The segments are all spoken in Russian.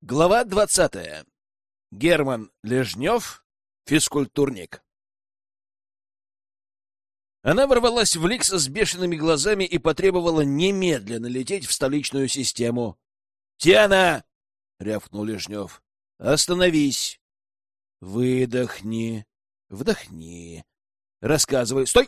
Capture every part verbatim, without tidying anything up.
Глава двадцатая. Герман Лежнев, физкультурник. Она ворвалась в Ликса с бешеными глазами и потребовала немедленно лететь в столичную систему. — Тиана! — рявкнул Лежнев. — Остановись. Выдохни. Вдохни. Рассказывай. Стой!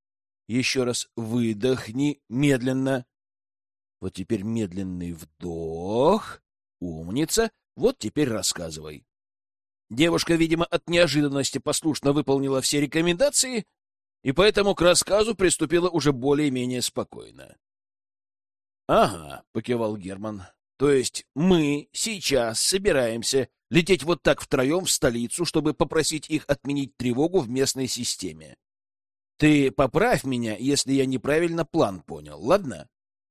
Еще раз выдохни медленно. Вот теперь медленный вдох. Умница. Вот теперь рассказывай. Девушка, видимо, от неожиданности послушно выполнила все рекомендации, и поэтому к рассказу приступила уже более-менее спокойно. — Ага, — покивал Герман. — То есть мы сейчас собираемся лететь вот так втроем в столицу, чтобы попросить их отменить тревогу в местной системе. Ты поправь меня, если я неправильно план понял, ладно?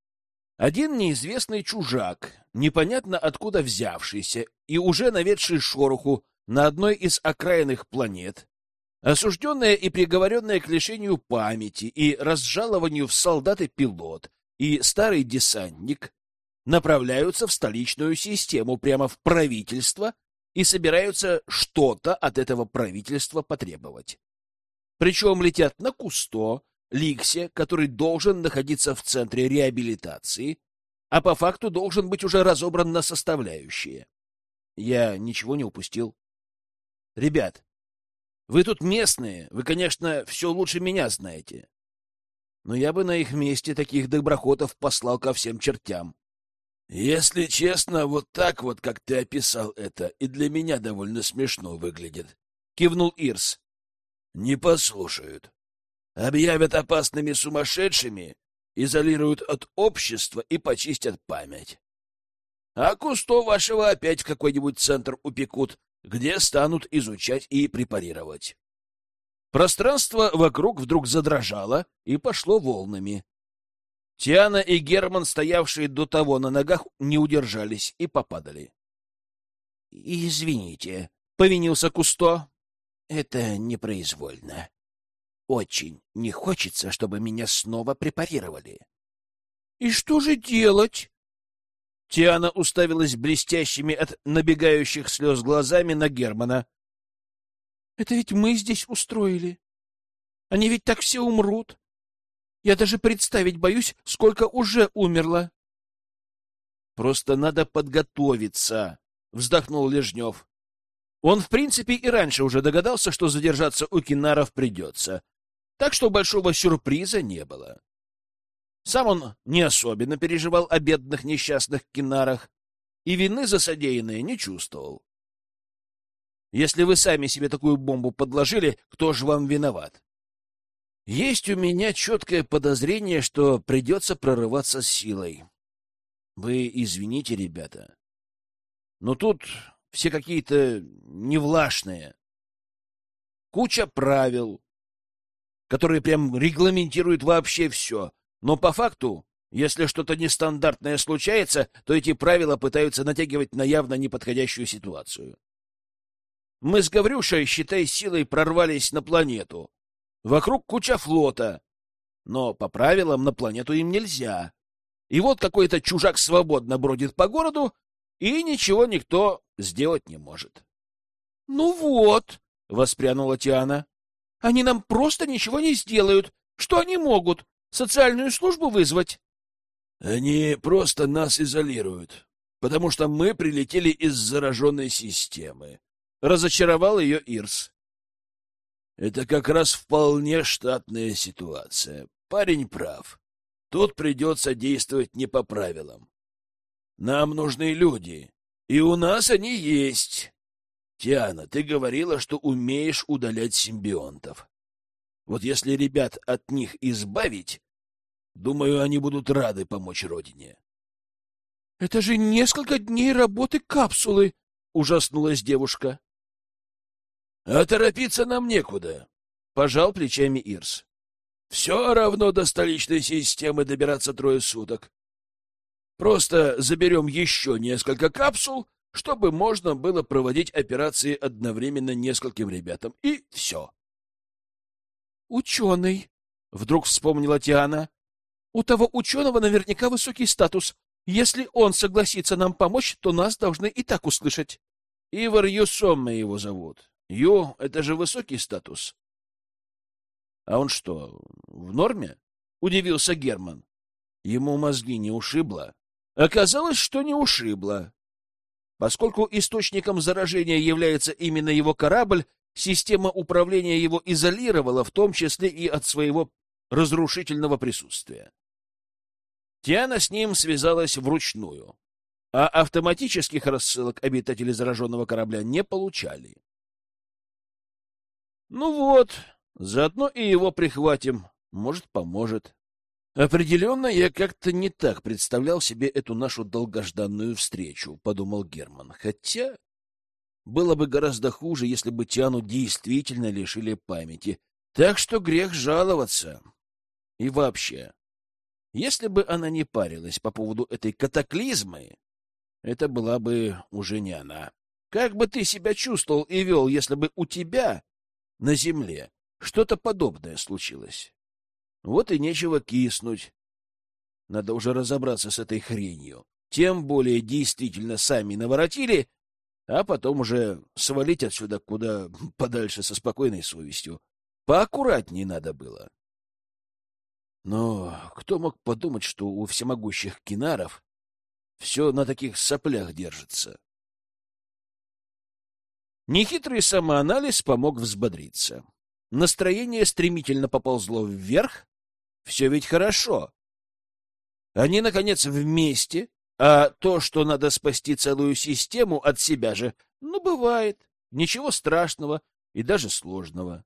Один неизвестный чужак, непонятно откуда взявшийся и уже наведший шороху на одной из окраинных планет, осужденная и приговоренная к лишению памяти и разжалованию в солдаты пилот и старый десантник направляются в столичную систему прямо в правительство и собираются что-то от этого правительства потребовать. Причем летят на Кусто, Ликсе, который должен находиться в центре реабилитации, а по факту должен быть уже разобран на составляющие. Я ничего не упустил. Ребят, вы тут местные, вы, конечно, все лучше меня знаете. Но я бы на их месте таких доброхотов послал ко всем чертям. Если честно, вот так вот, как ты описал это, и для меня довольно смешно выглядит, — кивнул Ирс. Не послушают. Объявят опасными сумасшедшими, изолируют от общества и почистят память. А Кусто вашего опять в какой-нибудь центр упекут, где станут изучать и препарировать. Пространство вокруг вдруг задрожало и пошло волнами. Тиана и Герман, стоявшие до того на ногах, не удержались и попадали. — Извините, — повинился Кусто, — это непроизвольно. Очень не хочется, чтобы меня снова препарировали. — И что же делать? Тиана уставилась блестящими от набегающих слез глазами на Германа. — Это ведь мы здесь устроили. Они ведь так все умрут. Я даже представить боюсь, сколько уже умерло. — Просто надо подготовиться, — вздохнул Лежнев. Он, в принципе, и раньше уже догадался, что задержаться у кинаров придется, так что большого сюрприза не было. Сам он не особенно переживал о бедных несчастных кинарах и вины за содеянное не чувствовал. Если вы сами себе такую бомбу подложили, кто же вам виноват? Есть у меня четкое подозрение, что придется прорываться с силой. Вы извините, ребята, но тут все какие-то невлашные. Куча правил, которые прям регламентируют вообще все. Но по факту, если что-то нестандартное случается, то эти правила пытаются натягивать на явно неподходящую ситуацию. Мы с Гаврюшей, считай, силой прорвались на планету. Вокруг куча флота. Но по правилам на планету им нельзя. И вот какой-то чужак свободно бродит по городу, и ничего никто сделать не может. — Ну вот, — воспрянула Тиана, — они нам просто ничего не сделают. Что они могут? Социальную службу вызвать? — Они просто нас изолируют, потому что мы прилетели из зараженной системы. Разочаровал ее Ирс. Это как раз вполне штатная ситуация. Парень прав. Тут придется действовать не по правилам. Нам нужны люди, и у нас они есть. Тиана, ты говорила, что умеешь удалять симбионтов. Вот если ребят от них избавить, думаю, они будут рады помочь родине. — Это же несколько дней работы капсулы! — ужаснулась девушка. — А торопиться нам некуда, — пожал плечами Ирс. — Все равно до столичной системы добираться трое суток. Просто заберем еще несколько капсул, чтобы можно было проводить операции одновременно нескольким ребятам, и все. — Ученый, — вдруг вспомнила Тиана. — У того ученого наверняка высокий статус. Если он согласится нам помочь, то нас должны и так услышать. Ивар Юсомме его зовут. Ю — это же высокий статус. А он что, в норме? Удивился Герман. Ему мозги не ушибло. Оказалось, что не ушибло. Поскольку источником заражения является именно его корабль, система управления его изолировала, в том числе и от своего разрушительного присутствия. Тиана с ним связалась вручную, а автоматических рассылок обитатели зараженного корабля не получали. Ну вот, заодно и его прихватим, может, поможет. Определенно, я как-то не так представлял себе эту нашу долгожданную встречу, — подумал Герман. Хотя было бы гораздо хуже, если бы Тиану действительно лишили памяти. Так что грех жаловаться. И вообще, если бы она не парилась по поводу этой катаклизмы, это была бы уже не она. Как бы ты себя чувствовал и вел, если бы у тебя на земле что-то подобное случилось? Вот и нечего киснуть. Надо уже разобраться с этой хренью. Тем более действительно сами наворотили, а потом уже свалить отсюда куда подальше со спокойной совестью. Поаккуратнее надо было. Но кто мог подумать, что у всемогущих кинаров все на таких соплях держится? Нехитрый самоанализ помог взбодриться. Настроение стремительно поползло вверх. Все ведь хорошо. Они, наконец, вместе, а то, что надо спасти целую систему от себя же, ну, бывает. Ничего страшного и даже сложного.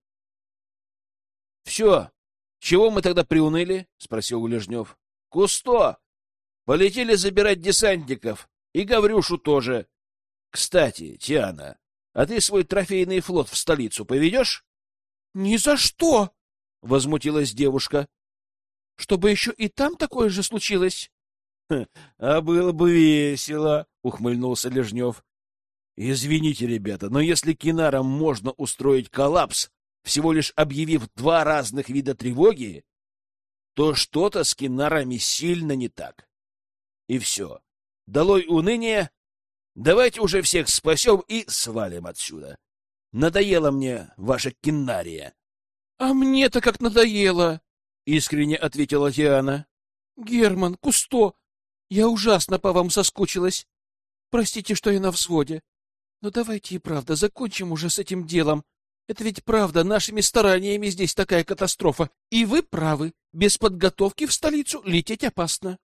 — Все. Чего мы тогда приуныли? — спросил Лежнев. — Кусто! Полетели забирать десантников. И Гаврюшу тоже. Кстати, Тиана, а ты свой трофейный флот в столицу поведешь? — Ни за что! — возмутилась девушка. — Чтобы еще и там такое же случилось? — А было бы весело, — ухмыльнулся Лежнев. — Извините, ребята, но если кинарам можно устроить коллапс, всего лишь объявив два разных вида тревоги, то что-то с кинарами сильно не так. И все. Долой уныние. Давайте уже всех спасем и свалим отсюда. Надоело мне ваша кинария. — А мне-то как надоело! — искренне ответила Тиана. — Герман, Кусто, я ужасно по вам соскучилась. Простите, что я на взводе. Но давайте и правда закончим уже с этим делом. Это ведь правда, нашими стараниями здесь такая катастрофа. И вы правы, без подготовки в столицу лететь опасно.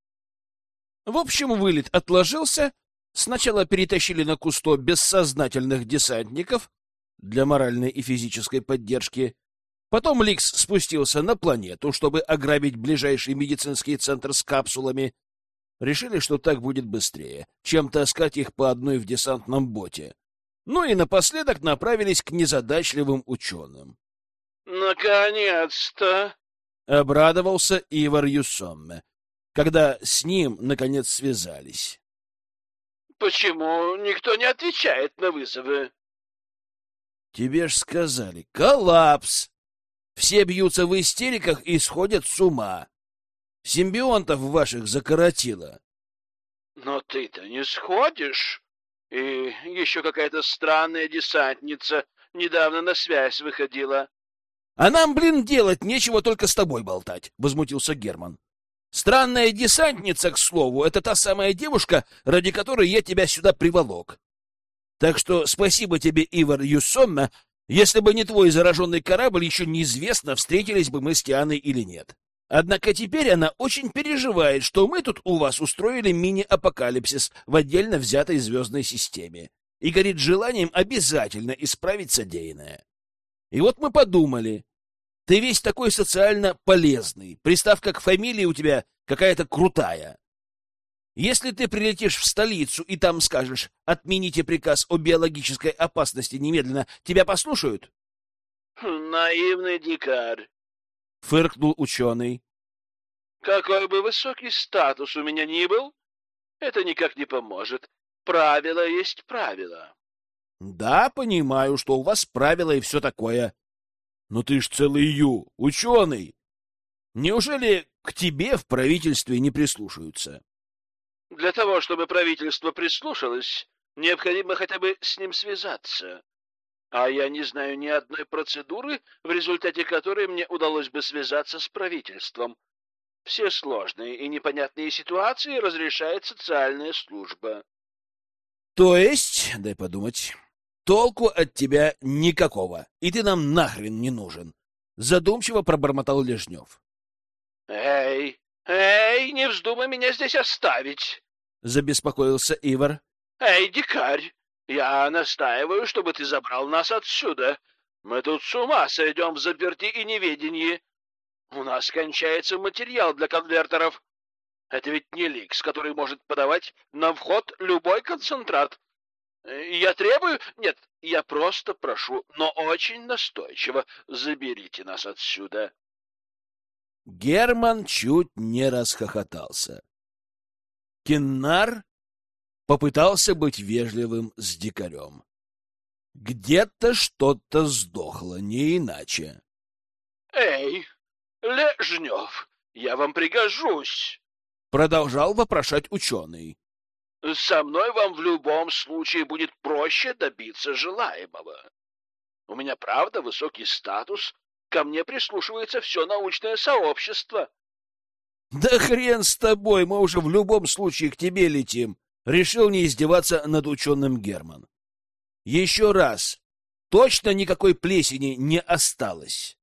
В общем, вылет отложился. Сначала перетащили на Кусто бессознательных десантников для моральной и физической поддержки. Потом Ликс спустился на планету, чтобы ограбить ближайший медицинский центр с капсулами. Решили, что так будет быстрее, чем таскать их по одной в десантном боте. Ну и напоследок направились к незадачливым ученым. «Наконец-то!» — обрадовался Ивар Юсомме, когда с ним, наконец, связались. «Почему никто не отвечает на вызовы?» «Тебе ж сказали, коллапс! Все бьются в истериках и сходят с ума. Симбионтов ваших закоротило». «Но ты-то не сходишь. И еще какая-то странная десантница недавно на связь выходила». «А нам, блин, делать нечего, только с тобой болтать», — возмутился Герман. «Странная десантница, к слову, это та самая девушка, ради которой я тебя сюда приволок. Так что спасибо тебе, Ивар Юсомме. Если бы не твой зараженный корабль, еще неизвестно, встретились бы мы с Тианой или нет. Однако теперь она очень переживает, что мы тут у вас устроили мини-апокалипсис в отдельно взятой звездной системе и горит желанием обязательно исправить содеянное. И вот мы подумали, ты весь такой социально полезный, приставка к фамилии у тебя какая-то крутая. Если ты прилетишь в столицу и там скажешь «отмените приказ о биологической опасности немедленно», тебя послушают? — Наивный дикарь, — фыркнул ученый. — какой бы высокий статус у меня ни был, это никак не поможет. Правило есть правило. — Да, понимаю, что у вас правила и все такое. Но ты ж целый Ю, ученый. Неужели к тебе в правительстве не прислушаются? Для того, чтобы правительство прислушалось, необходимо хотя бы с ним связаться. А я не знаю ни одной процедуры, в результате которой мне удалось бы связаться с правительством. Все сложные и непонятные ситуации разрешает социальная служба. То есть, дай подумать, толку от тебя никакого, и ты нам нахрен не нужен. Задумчиво пробормотал Лежнев. Эй, эй, не вздумай меня здесь оставить. Забеспокоился Ивар. Эй, дикарь, я настаиваю, чтобы ты забрал нас отсюда. Мы тут с ума сойдем в заперти и неведении. У нас кончается материал для конвертеров. Это ведь не Ликс, который может подавать на вход любой концентрат. Я требую... Нет, я просто прошу, но очень настойчиво, заберите нас отсюда. Герман чуть не расхохотался. Кеннар попытался быть вежливым с дикарем. Где-то что-то сдохло, не иначе. Эй, Лежнев, я вам пригожусь. Продолжал вопрошать ученый. Со мной вам в любом случае будет проще добиться желаемого. У меня, правда, высокий статус, ко мне прислушивается все научное сообщество. Да хрен с тобой, мы уже в любом случае к тебе летим. Решил не издеваться над ученым Герман. Еще раз, точно никакой плесени не осталось.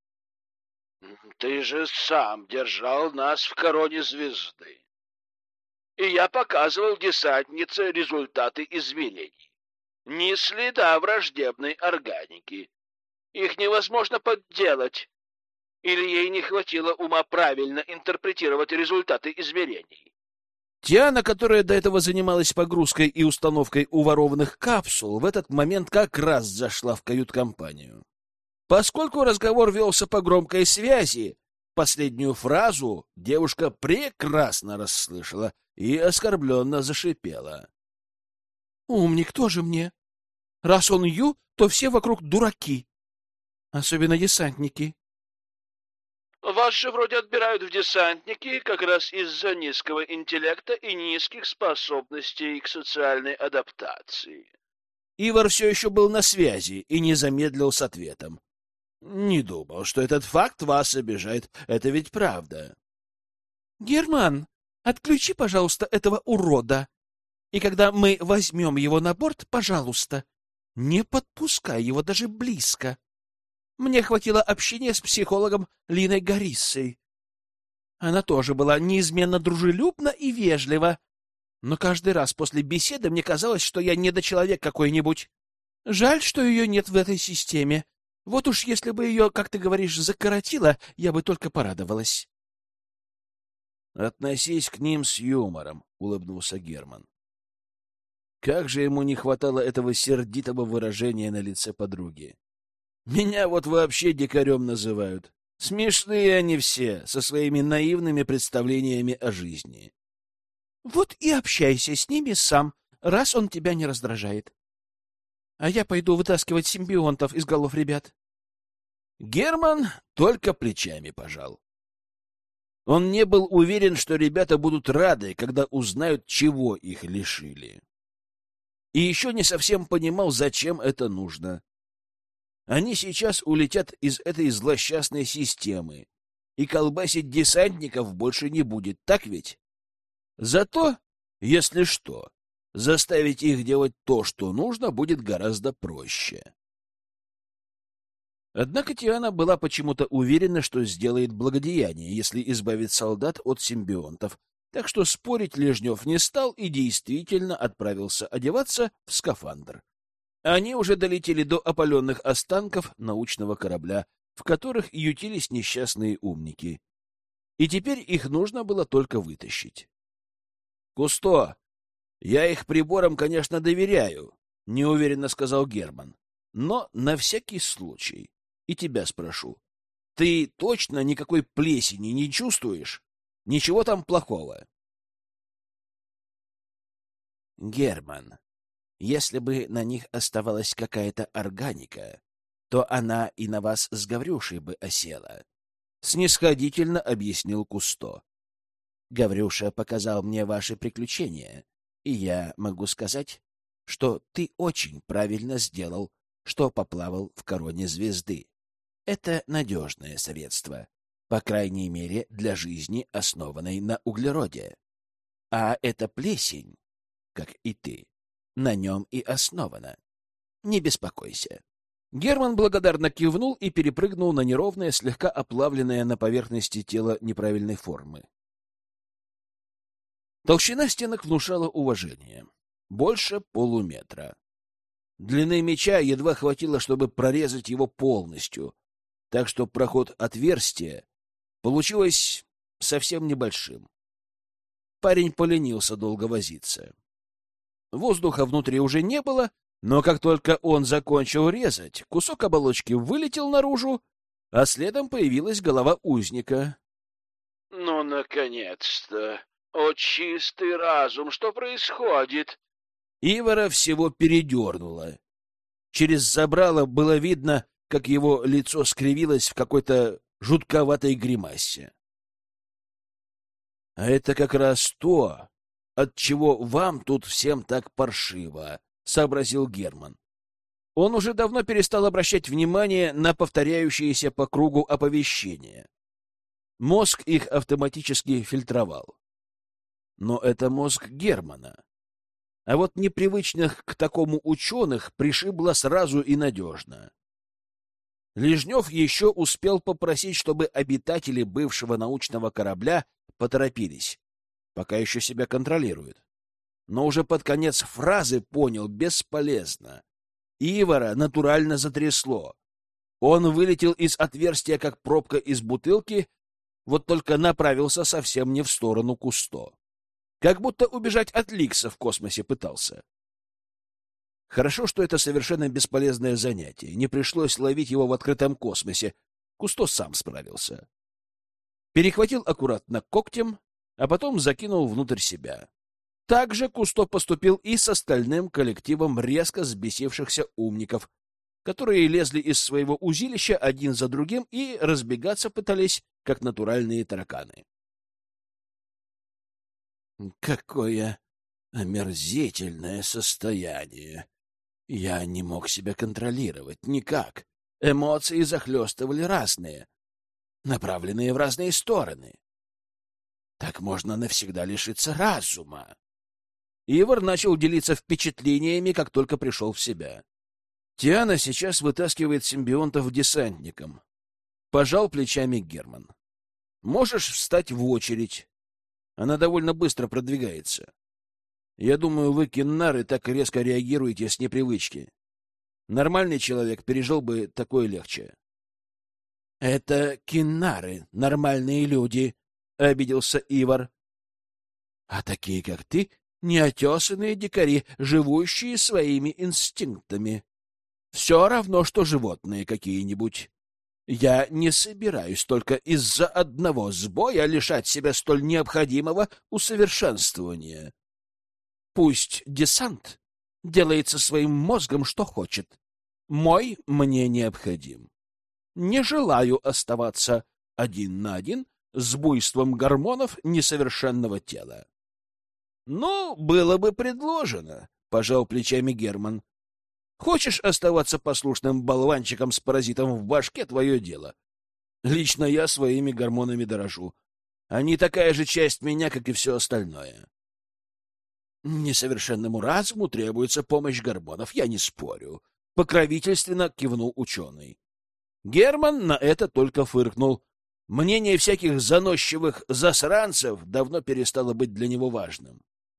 Ты же сам держал нас в короне звезды. И я показывал десантнице результаты измерений. Ни следа враждебной органики. Их невозможно подделать. Или ей не хватило ума правильно интерпретировать результаты измерений. Тиана, которая до этого занималась погрузкой и установкой уворованных капсул, в этот момент как раз зашла в кают-компанию. Поскольку разговор велся по громкой связи, последнюю фразу девушка прекрасно расслышала и оскорбленно зашипела. «Умник тоже мне. Раз он Ю, то все вокруг дураки. Особенно десантники». Вас же вроде отбирают в десантники как раз из-за низкого интеллекта и низких способностей к социальной адаптации. Ивар все еще был на связи и не замедлил с ответом. Не думал, что этот факт вас обижает. Это ведь правда. Герман, отключи, пожалуйста, этого урода. И когда мы возьмем его на борт, пожалуйста, не подпускай его даже близко. Мне хватило общения с психологом Линой Гориссой. Она тоже была неизменно дружелюбна и вежлива, но каждый раз после беседы мне казалось, что я недочеловек какой-нибудь. Жаль, что ее нет в этой системе. Вот уж если бы ее, как ты говоришь, закоротило, я бы только порадовалась. «Относись к ним с юмором», — улыбнулся Герман. Как же ему не хватало этого сердитого выражения на лице подруги. Меня вот вообще дикарем называют. Смешные они все, со своими наивными представлениями о жизни. Вот и общайся с ними сам, раз он тебя не раздражает. А я пойду вытаскивать симбионтов из голов ребят. Герман только плечами пожал. Он не был уверен, что ребята будут рады, когда узнают, чего их лишили. И еще не совсем понимал, зачем это нужно. Они сейчас улетят из этой злосчастной системы, и колбасить десантников больше не будет, так ведь? Зато, если что, заставить их делать то, что нужно, будет гораздо проще. Однако Тиана была почему-то уверена, что сделает благодеяние, если избавит солдат от симбионтов, так что спорить Лежнев не стал и действительно отправился одеваться в скафандр. Они уже долетели до опаленных останков научного корабля, в которых ютились несчастные умники. И теперь их нужно было только вытащить. — Кусто, я их приборам, конечно, доверяю, — неуверенно сказал Герман. — Но на всякий случай и тебя спрошу. Ты точно никакой плесени не чувствуешь? Ничего там плохого? — Герман, если бы на них оставалась какая-то органика, то она и на вас с Гаврюшей бы осела, — снисходительно объяснил Кусто. Гаврюша показал мне ваши приключения, и я могу сказать, что ты очень правильно сделал, что поплавал в короне звезды. Это надежное средство, по крайней мере, для жизни, основанной на углероде. А эта плесень, как и ты, на нем и основана. Не беспокойся. Герман благодарно кивнул и перепрыгнул на неровное, слегка оплавленное на поверхности тело неправильной формы. Толщина стенок внушала уважение. Больше полуметра. Длины меча едва хватило, чтобы прорезать его полностью, так что проход отверстия получилось совсем небольшим. Парень поленился долго возиться. Воздуха внутри уже не было, но как только он закончил резать, кусок оболочки вылетел наружу, а следом появилась голова узника. — Ну, наконец-то! О, чистый разум, что происходит? Ивара всего передернуло. Через забрало было видно, как его лицо скривилось в какой-то жутковатой гримасе. — А это как раз то, от чего вам тут всем так паршиво, — сообразил Герман. Он уже давно перестал обращать внимание на повторяющиеся по кругу оповещения. Мозг их автоматически фильтровал. Но это мозг Германа. А вот непривычных к такому ученых пришибло сразу и надежно. Лежнев еще успел попросить, чтобы обитатели бывшего научного корабля поторопились, пока еще себя контролируют. Но уже под конец фразы понял — бесполезно. Ивара натурально затрясло. Он вылетел из отверстия, как пробка из бутылки, вот только направился совсем не в сторону Кусто. Как будто убежать от Ликса в космосе пытался. Хорошо, что это совершенно бесполезное занятие. Не пришлось ловить его в открытом космосе. Кусто сам справился. Перехватил аккуратно когтем, а потом закинул внутрь себя. Так же Кусто поступил и с остальным коллективом резко взбесившихся умников, которые лезли из своего узилища один за другим и разбегаться пытались, как натуральные тараканы. Какое омерзительное состояние! Я не мог себя контролировать никак. Эмоции захлестывали разные, направленные в разные стороны. Так можно навсегда лишиться разума. Ивар начал делиться впечатлениями, как только пришел в себя. Тиана сейчас вытаскивает симбионтов десантникам. Пожал плечами Герман. Можешь встать в очередь. Она довольно быстро продвигается. Я думаю, вы, киннары, так резко реагируете с непривычки. Нормальный человек пережил бы такое легче. — Это киннары, нормальные люди, — обиделся Ивар. — А такие, как ты, неотесанные дикари, живущие своими инстинктами. Все равно, что животные какие-нибудь. Я не собираюсь только из-за одного сбоя лишать себя столь необходимого усовершенствования. Пусть десант делает со своим мозгом, что хочет. Мой мне необходим. Не желаю оставаться один на один с буйством гормонов несовершенного тела. — Ну, было бы предложено, — пожал плечами Герман. — Хочешь оставаться послушным болванчиком с паразитом в башке — твое дело. Лично я своими гормонами дорожу. Они такая же часть меня, как и все остальное. Несовершенному разуму требуется помощь гормонов, я не спорю. Покровительственно кивнул ученый. Герман на это только фыркнул. Мнение всяких заносчивых засранцев давно перестало быть для него важным.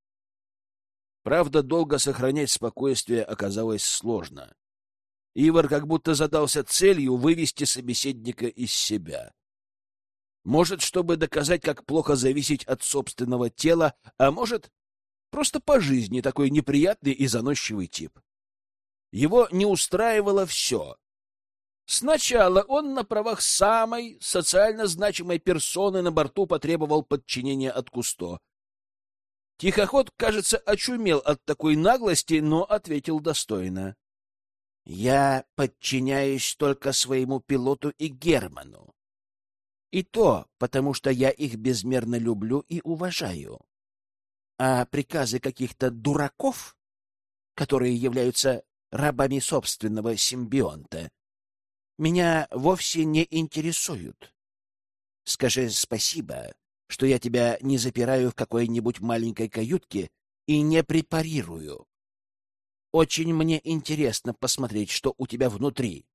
Правда, долго сохранять спокойствие оказалось сложно. Ивар как будто задался целью вывести собеседника из себя. Может, чтобы доказать, как плохо зависеть от собственного тела, а может, просто по жизни такой неприятный и заносчивый тип. Его не устраивало все. Сначала он на правах самой социально значимой персоны на борту потребовал подчинения от Кусто. Тихоход, кажется, очумел от такой наглости, но ответил достойно. — Я подчиняюсь только своему пилоту и Герману. И то потому, что я их безмерно люблю и уважаю. А приказы каких-то дураков, которые являются рабами собственного симбионта, меня вовсе не интересуют. Скажи спасибо, что я тебя не запираю в какой-нибудь маленькой каютке и не препарирую. Очень мне интересно посмотреть, что у тебя внутри.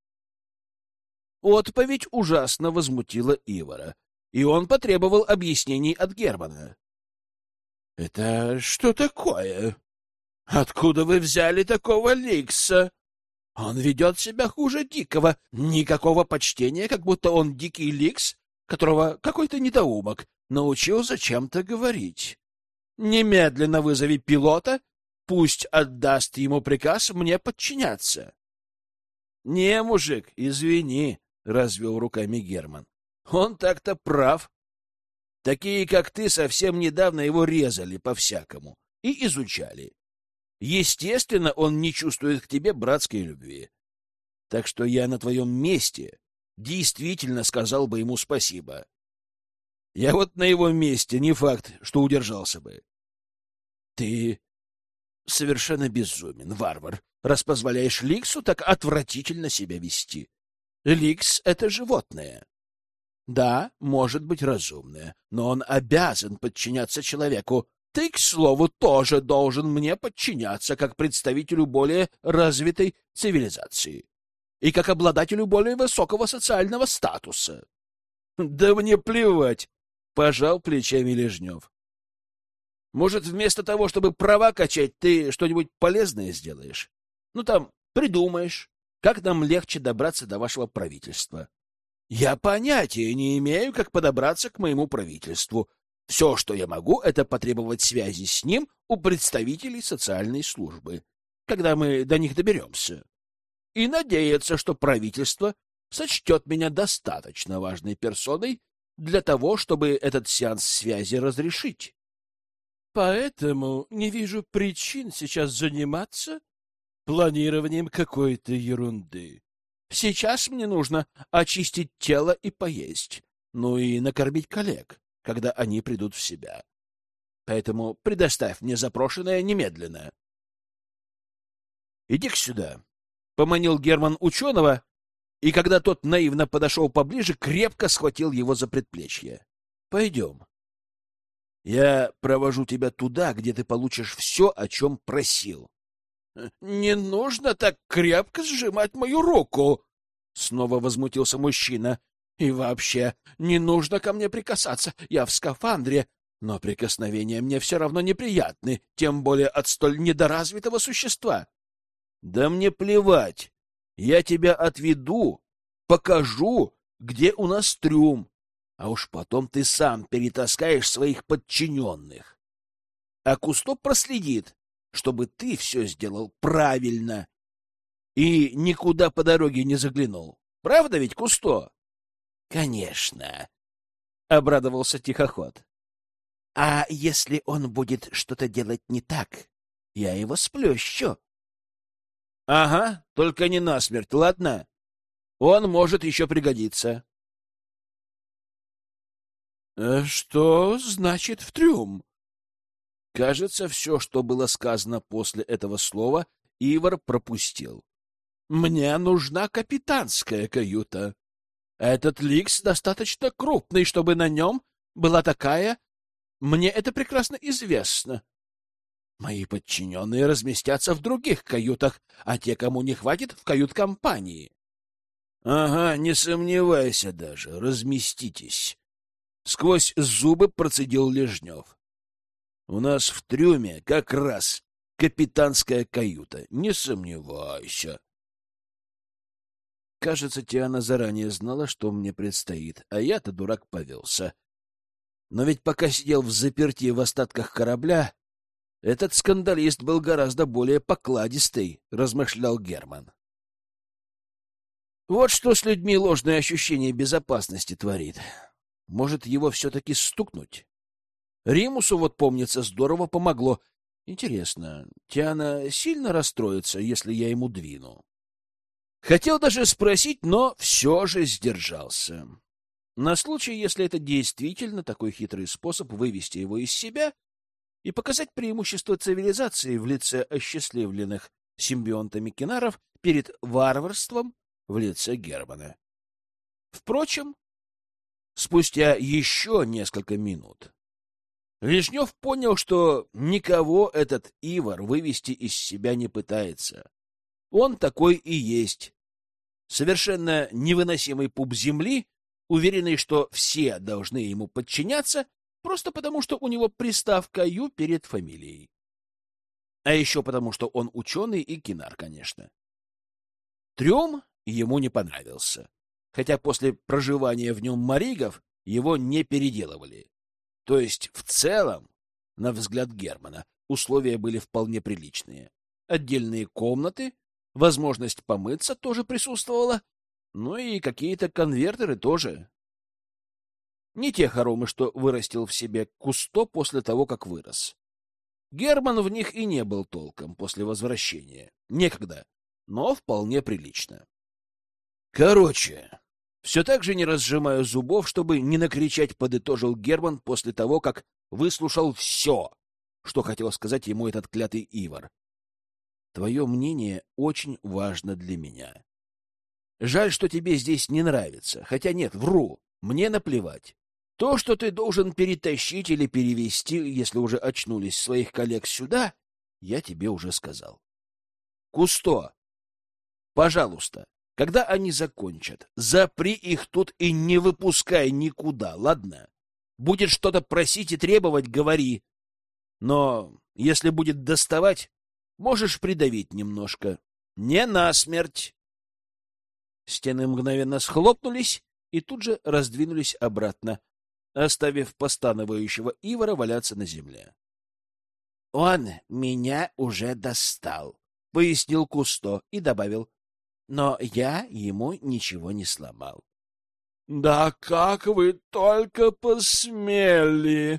Отповедь ужасно возмутила Ивара, и он потребовал объяснений от Германа. — Это что такое? Откуда вы взяли такого Ликса? Он ведет себя хуже Дикого. Никакого почтения, как будто он Дикий Ликс, которого какой-то недоумок научил зачем-то говорить. Немедленно вызови пилота, пусть отдаст ему приказ мне подчиняться. — Не, мужик, извини, — развел руками Герман. — Он так-то прав. Такие, как ты, совсем недавно его резали по-всякому и изучали. Естественно, он не чувствует к тебе братской любви. Так что я на твоем месте действительно сказал бы ему спасибо. Я вот на его месте не факт, что удержался бы. Ты совершенно безумен, варвар, раз позволяешь Ликсу так отвратительно себя вести. Ликс — это животное. Да, может быть разумное, но он обязан подчиняться человеку. Ты, к слову, тоже должен мне подчиняться как представителю более развитой цивилизации и как обладателю более высокого социального статуса. — Да мне плевать, — пожал плечами Лежнев. — Может, вместо того, чтобы права качать, ты что-нибудь полезное сделаешь? Ну, там, придумаешь, как нам легче добраться до вашего правительства. Я понятия не имею, как подобраться к моему правительству. Все, что я могу, это потребовать связи с ним у представителей социальной службы, когда мы до них доберемся, и надеяться, что правительство сочтет меня достаточно важной персоной для того, чтобы этот сеанс связи разрешить. Поэтому не вижу причин сейчас заниматься планированием какой-то ерунды. Сейчас мне нужно очистить тело и поесть, ну и накормить коллег, когда они придут в себя. Поэтому предоставь мне запрошенное немедленно. — Иди-ка сюда, — поманил Герман ученого, и когда тот наивно подошел поближе, крепко схватил его за предплечье. — Пойдем. Я провожу тебя туда, где ты получишь все, о чем просил. — Не нужно так крепко сжимать мою руку! — снова возмутился мужчина. — И вообще, не нужно ко мне прикасаться, я в скафандре, но прикосновения мне все равно неприятны, тем более от столь недоразвитого существа. — Да мне плевать, я тебя отведу, покажу, где у нас трюм, а уж потом ты сам перетаскаешь своих подчиненных. А Кусто проследит, чтобы ты все сделал правильно и никуда по дороге не заглянул. Правда ведь, Кусто? — Конечно, — обрадовался Тихоход. — А если он будет что-то делать не так, я его сплющу. — Ага, только не насмерть, ладно? Он может еще пригодиться. — Что значит в трюм? Кажется, все, что было сказано после этого слова, Ивар пропустил. Мне нужна капитанская каюта. Этот Ликс достаточно крупный, чтобы на нем была такая... Мне это прекрасно известно. Мои подчиненные разместятся в других каютах, а те, кому не хватит, в кают-компании. — Ага, не сомневайся даже, разместитесь. Сквозь зубы процедил Лежнев. У нас в трюме как раз капитанская каюта, не сомневайся. Кажется, Тиана заранее знала, что мне предстоит, а я-то, дурак, повелся. Но ведь пока сидел в заперти в остатках корабля, этот скандалист был гораздо более покладистый, размышлял Герман. Вот что с людьми ложное ощущение безопасности творит. Может, его все-таки стукнуть? Римусу, вот помнится, здорово помогло. Интересно, Тиана сильно расстроится, если я ему двину? Хотел даже спросить, но все же сдержался. На случай, если это действительно такой хитрый способ вывести его из себя и показать преимущество цивилизации в лице осчастливленных симбионтами кинаров перед варварством в лице Германа. Впрочем, спустя еще несколько минут Лежнев понял, что никого этот Ивар вывести из себя не пытается. Он такой и есть. Совершенно невыносимый пуп земли, уверенный, что все должны ему подчиняться, просто потому, что у него приставка «ю» перед фамилией. А еще потому, что он ученый и кинар, конечно. Трем ему не понравился, хотя после проживания в нем моригов его не переделывали. То есть, в целом, на взгляд Германа, условия были вполне приличные. Отдельные комнаты, возможность помыться тоже присутствовала, ну и какие-то конвертеры тоже. Не те хоромы, что вырастил в себе Кусто после того, как вырос. Герман в них и не был толком после возвращения. Некогда, но вполне прилично. Короче, все так же не разжимая зубов, чтобы не накричать, подытожил Герман после того, как выслушал все, что хотел сказать ему этот клятый Ивар. Твое мнение очень важно для меня. Жаль, что тебе здесь не нравится. Хотя нет, вру, мне наплевать. То, что ты должен перетащить или перевести, если уже очнулись, своих коллег сюда, я тебе уже сказал. Кусто, пожалуйста, когда они закончат, запри их тут и не выпускай никуда, ладно? Будет что-то просить и требовать, говори. Но если будет доставать, можешь придавить немножко. Не насмерть. Стены мгновенно схлопнулись и тут же раздвинулись обратно, оставив постановающего Ивара валяться на земле. — Он меня уже достал, — пояснил Кусто и добавил. Но я ему ничего не сломал. — Да как вы только посмели!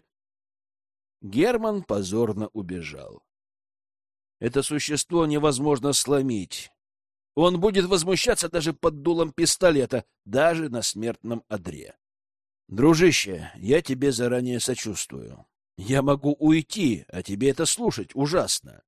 Герман позорно убежал. Это существо невозможно сломить. Он будет возмущаться даже под дулом пистолета, даже на смертном одре. Дружище, я тебе заранее сочувствую. Я могу уйти, а тебе это слушать ужасно.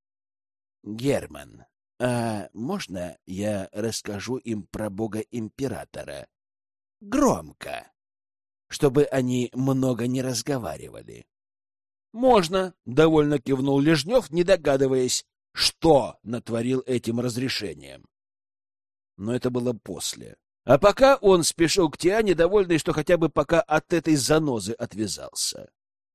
Герман, а можно я расскажу им про бога-императора? Громко, чтобы они много не разговаривали. Можно, — довольно кивнул Лежнев, не догадываясь, что натворил этим разрешением. Но это было после. А пока он спешил к Тиане, довольный, что хотя бы пока от этой занозы отвязался.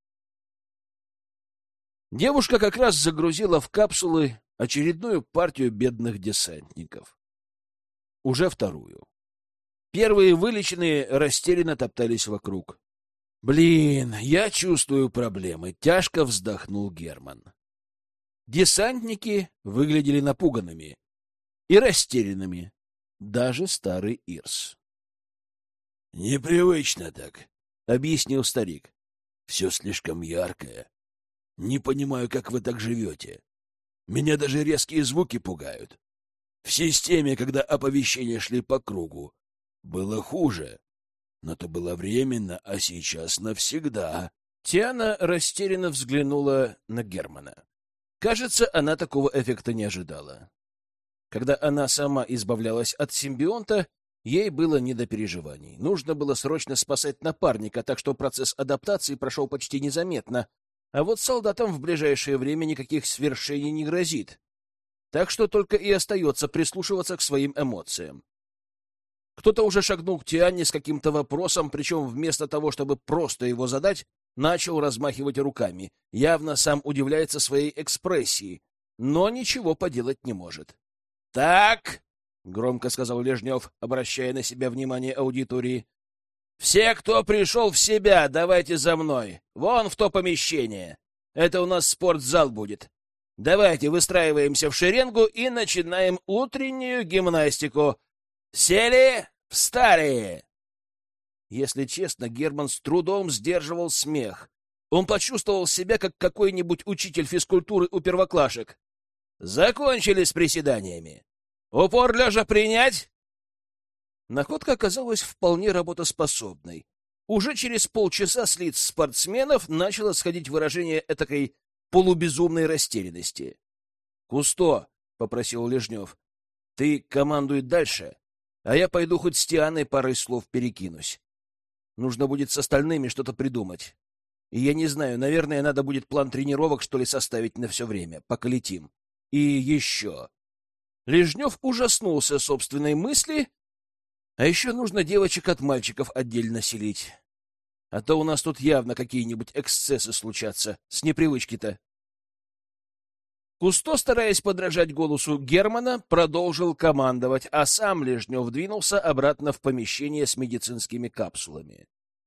Девушка как раз загрузила в капсулы очередную партию бедных десантников. Уже вторую. Первые вылеченные растерянно топтались вокруг. «Блин, я чувствую проблемы», — тяжко вздохнул Герман. Десантники выглядели напуганными и растерянными, даже старый Ирс. «Непривычно так», — объяснил старик. «Все слишком яркое. Не понимаю, как вы так живете. Меня даже резкие звуки пугают. В системе, когда оповещения шли по кругу, было хуже. Но то было временно, а сейчас навсегда». Тиана растерянно взглянула на Германа. Кажется, она такого эффекта не ожидала. Когда она сама избавлялась от симбионта, ей было не до переживаний. Нужно было срочно спасать напарника, так что процесс адаптации прошел почти незаметно. А вот солдатам в ближайшее время никаких свершений не грозит. Так что только и остается прислушиваться к своим эмоциям. Кто-то уже шагнул к Тиане с каким-то вопросом, причем вместо того, чтобы просто его задать, начал размахивать руками, явно сам удивляется своей экспрессии, но ничего поделать не может. — Так, — громко сказал Лежнев, обращая на себя внимание аудитории, — все, кто пришел в себя, давайте за мной, вон в то помещение. Это у нас спортзал будет. Давайте выстраиваемся в шеренгу и начинаем утреннюю гимнастику. Сели, встали! Если честно, Герман с трудом сдерживал смех. Он почувствовал себя, как какой-нибудь учитель физкультуры у первоклашек. Закончили с приседаниями. Упор лежа принять? Находка оказалась вполне работоспособной. Уже через полчаса с лиц спортсменов начало сходить выражение этакой полубезумной растерянности. — Кусто, — попросил Лежнев, — ты командуй дальше, а я пойду хоть с Тианой парой слов перекинусь. Нужно будет с остальными что-то придумать. И я не знаю, наверное, надо будет план тренировок, что ли, составить на все время, пока летим. И еще. Лежнев ужаснулся собственной мысли, а еще нужно девочек от мальчиков отдельно селить. А то у нас тут явно какие-нибудь эксцессы случатся, с непривычки-то. Кусто, стараясь подражать голосу Германа, продолжил командовать, а сам Лежнев двинулся обратно в помещение с медицинскими капсулами.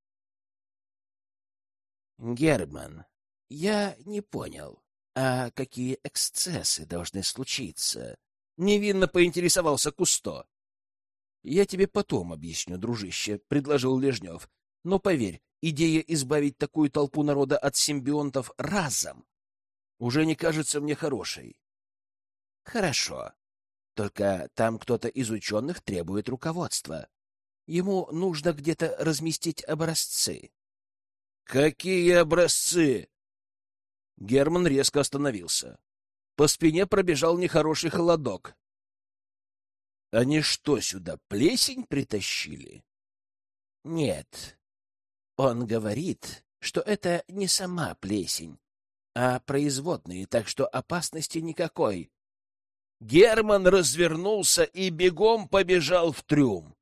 — Герман, я не понял, а какие эксцессы должны случиться? — невинно поинтересовался Кусто. — Я тебе потом объясню, дружище, — предложил Лежнев. — Но поверь, идея избавить такую толпу народа от симбионтов разом уже не кажется мне хорошей. — Хорошо. Только там кто-то из ученых требует руководства. Ему нужно где-то разместить образцы. — Какие образцы? Герман резко остановился. По спине пробежал нехороший холодок. — Они что, сюда плесень притащили? — Нет. Он говорит, что это не сама плесень, а производные, так что опасности никакой. Герман развернулся и бегом побежал в трюм.